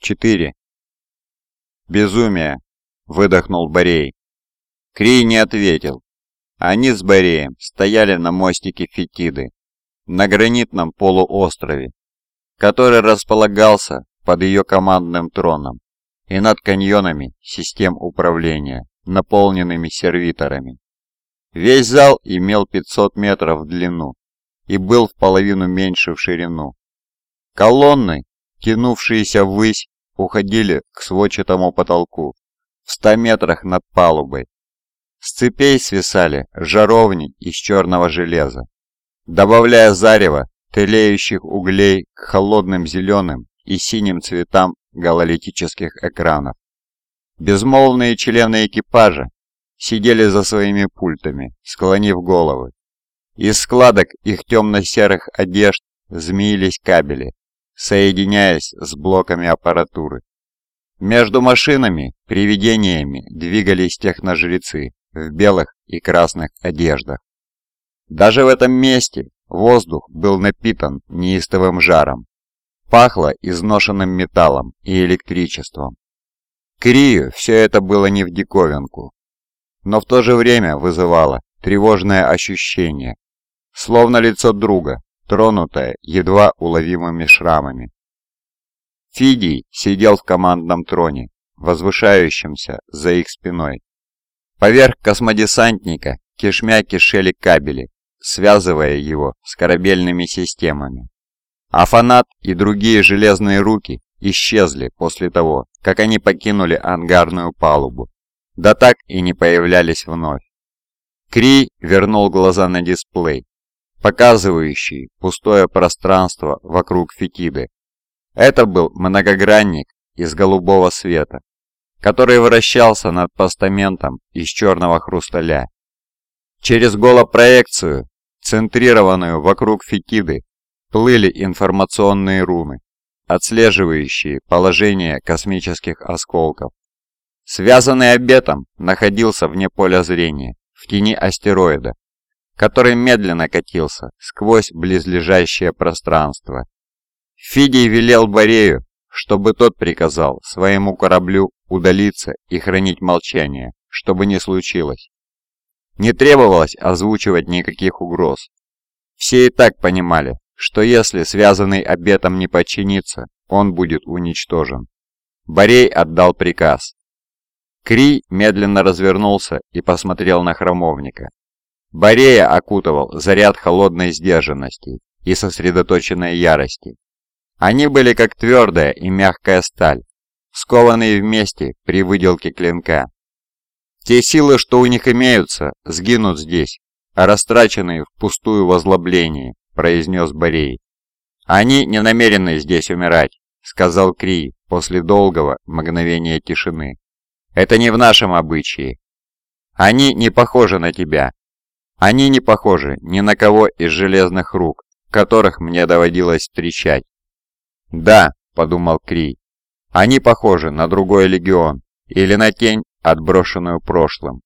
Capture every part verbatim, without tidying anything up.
четыре. «Безумие!» — выдохнул Борей. Крий не ответил. Они с Бореем стояли на мостике Фетиды, на гранитном полуострове, который располагался под ее командным троном и над каньонами систем управления, наполненными сервиторами. Весь зал имел пятьсот метров в длину и был в половину меньше в ширину. Колонны, тянувшиеся ввысь, уходили к сводчатому потолку в ста метрах над палубой. С цепей свисали жаровни из черного железа, добавляя зарево тлеющих углей к холодным зеленым и синим цветам гололитических экранов. Безмолвные члены экипажа сидели за своими пультами, склонив головы. Из складок их темно-серых одежд змеились кабели, соединяясь с блоками аппаратуры. Между машинами, привидениями двигались техножрецы в белых и красных одеждах. Даже в этом месте воздух был напитан неистовым жаром. Пахло изношенным металлом и электричеством. Крию все это было не в диковинку, но в то же время вызывало тревожное ощущение, словно лицо друга, тронутое едва уловимыми шрамами. Фидий сидел в командном троне, возвышающемся за их спиной. Поверх космодесантника кишмя кишели кабели, связывая его с корабельными системами. Афанат и другие железные руки исчезли после того, как они покинули ангарную палубу, да так и не появлялись вновь. Крий вернул глаза на дисплей, показывающий пустое пространство вокруг Фетиды. Это был многогранник из голубого света, который вращался над постаментом из черного хрусталя. Через голопроекцию, центрированную вокруг Фетиды, плыли информационные руны, отслеживающие положение космических осколков. Связанный обетом находился вне поля зрения, в тени астероида, который медленно катился сквозь близлежащее пространство. Фидий велел Борею, чтобы тот приказал своему кораблю удалиться и хранить молчание, чтобы не случилось. Не требовалось озвучивать никаких угроз. Все и так понимали, что если связанный обетом не подчинится, он будет уничтожен. Борей отдал приказ. Крий медленно развернулся и посмотрел на храмовника. Борея окутывал заряд холодной сдержанности и сосредоточенной ярости. Они были как твердая и мягкая сталь, скованные вместе при выделке клинка. Те силы, что у них имеются, сгинут здесь, а растраченные впустую в озлоблении, произнес Борей. Они не намерены здесь умирать, сказал Крий после долгого мгновения тишины. Это не в нашем обычае. Они не похожи на тебя. Они не похожи ни на кого из железных рук, которых мне доводилось встречать. «Да», — подумал Крий, — «они похожи на другой легион или на тень, отброшенную прошлым.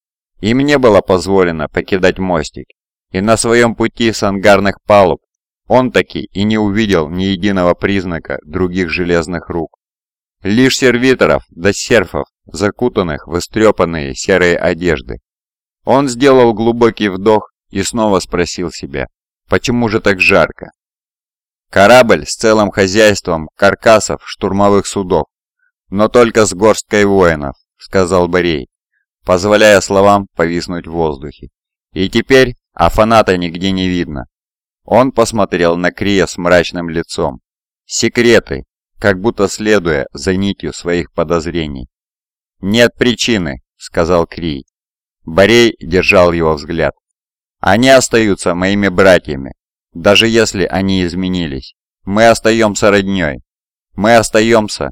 Им не было позволено покидать мостик, и на своем пути с ангарных палуб он таки и не увидел ни единого признака других железных рук. Лишь сервиторов да серфов, закутанных в истрепанные серые одежды. Он сделал глубокий вдох и снова спросил себя, почему же так жарко? Корабль с целым хозяйством каркасов штурмовых судов, но только с горсткой воинов, сказал Борей, позволяя словам повиснуть в воздухе. И теперь Афаната нигде не видно. Он посмотрел на Крия с мрачным лицом. Секреты, как будто следуя за нитью своих подозрений. «Нет причины», — сказал Крий. Борей держал его взгляд. «Они остаются моими братьями, даже если они изменились. Мы остаемся роднёй. Мы остаемся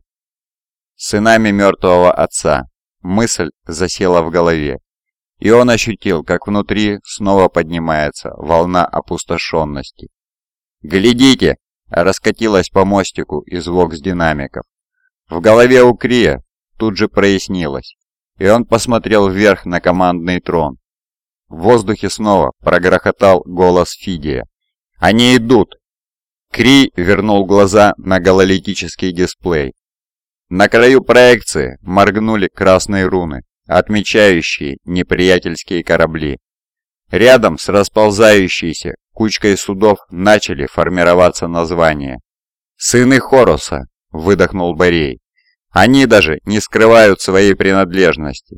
сынами мертвого отца». Мысль засела в голове, и он ощутил, как внутри снова поднимается волна опустошенности. «Глядите!» — раскатилась по мостику из вокс-динамиков. В голове у Крия тут же прояснилось, и он посмотрел вверх на командный трон. В воздухе снова прогрохотал голос Фидия. «Они идут!» Крий вернул глаза на гололитический дисплей. На краю проекции моргнули красные руны, отмечающие неприятельские корабли. Рядом с расползающейся кучкой судов начали формироваться названия. «Сыны Хоруса», — выдохнул Борей. «Они даже не скрывают своей принадлежности».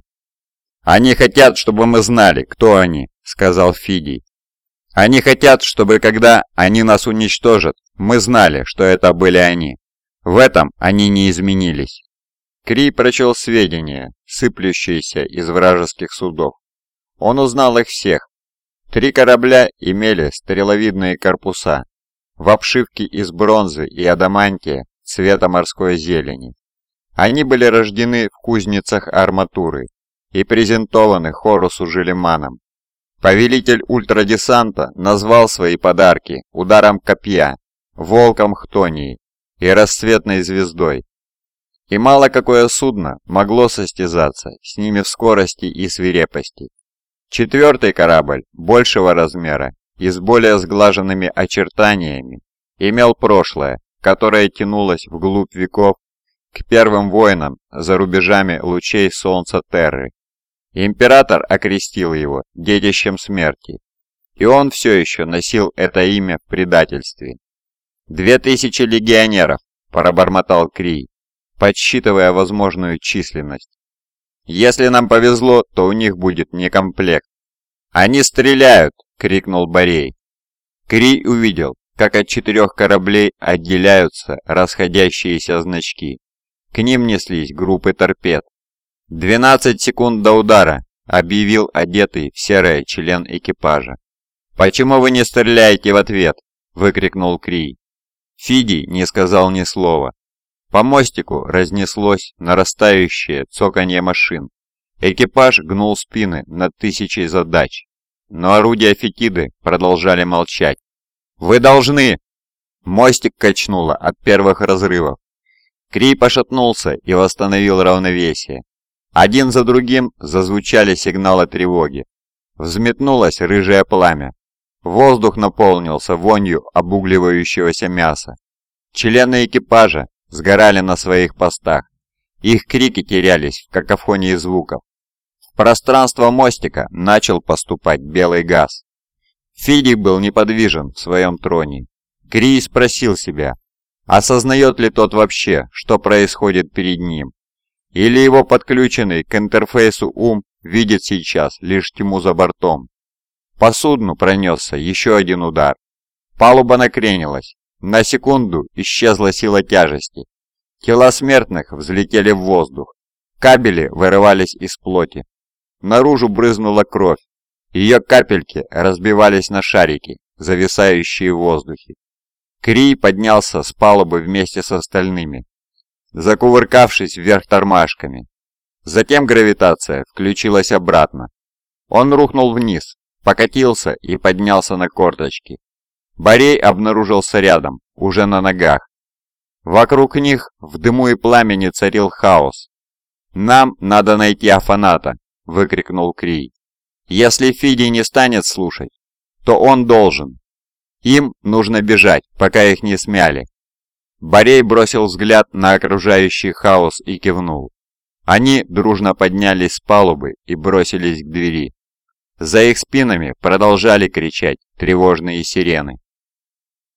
«Они хотят, чтобы мы знали, кто они», — сказал Фидий. «Они хотят, чтобы когда они нас уничтожат, мы знали, что это были они. В этом они не изменились». Крий прочел сведения, сыплющиеся из вражеских судов. Он узнал их всех. Три корабля имели стреловидные корпуса, в обшивке из бронзы и адамантия цвета морской зелени. Они были рождены в кузницах арматуры и презентованы Хорусу Желиманом. Повелитель ультрадесанта назвал свои подарки ударом копья, волком Хтонии и расцветной звездой. И мало какое судно могло состязаться с ними в скорости и свирепости. Четвертый корабль большего размера и с более сглаженными очертаниями имел прошлое, которое тянулось вглубь веков к первым воинам за рубежами лучей солнца Терры. Император окрестил его детищем смерти, и он все еще носил это имя в предательстве. «Две тысячи легионеров», – пробормотал Крий, подсчитывая возможную численность. «Если нам повезло, то у них будет некомплект». «Они стреляют!» – крикнул Борей. Крий увидел, как от четырех кораблей отделяются расходящиеся значки. К ним неслись группы торпед. «Двенадцать секунд до удара», — объявил одетый в серое член экипажа. «Почему вы не стреляете в ответ?» — выкрикнул Крий. Фидий не сказал ни слова. По мостику разнеслось нарастающее цоканье машин. Экипаж гнул спины над тысячей задач, но орудия Фетиды продолжали молчать. «Вы должны!» Мостик качнуло от первых разрывов. Крий пошатнулся и восстановил равновесие. Один за другим зазвучали сигналы тревоги. Взметнулось рыжее пламя. Воздух наполнился вонью обугливающегося мяса. Члены экипажа сгорали на своих постах. Их крики терялись в какофонии звуков. В пространство мостика начал поступать белый газ. Фидий был неподвижен в своем троне. Крий спросил себя, осознает ли тот вообще, что происходит перед ним. Или его подключенный к интерфейсу ум видит сейчас лишь тьму за бортом. По судну пронесся еще один удар. Палуба накренилась. На секунду исчезла сила тяжести. Тела смертных взлетели в воздух. Кабели вырывались из плоти. Наружу брызнула кровь. Ее капельки разбивались на шарики, зависающие в воздухе. Крий поднялся с палубы вместе с остальными, закувыркавшись вверх тормашками. Затем гравитация включилась обратно. Он рухнул вниз, покатился и поднялся на корточки. Борей обнаружился рядом, уже на ногах. Вокруг них в дыму и пламени царил хаос. «Нам надо найти Афаната!» — выкрикнул Крий. «Если Фидий не станет слушать, то он должен. Им нужно бежать, пока их не смяли». Борей бросил взгляд на окружающий хаос и кивнул. Они дружно поднялись с палубы и бросились к двери. За их спинами продолжали кричать тревожные сирены.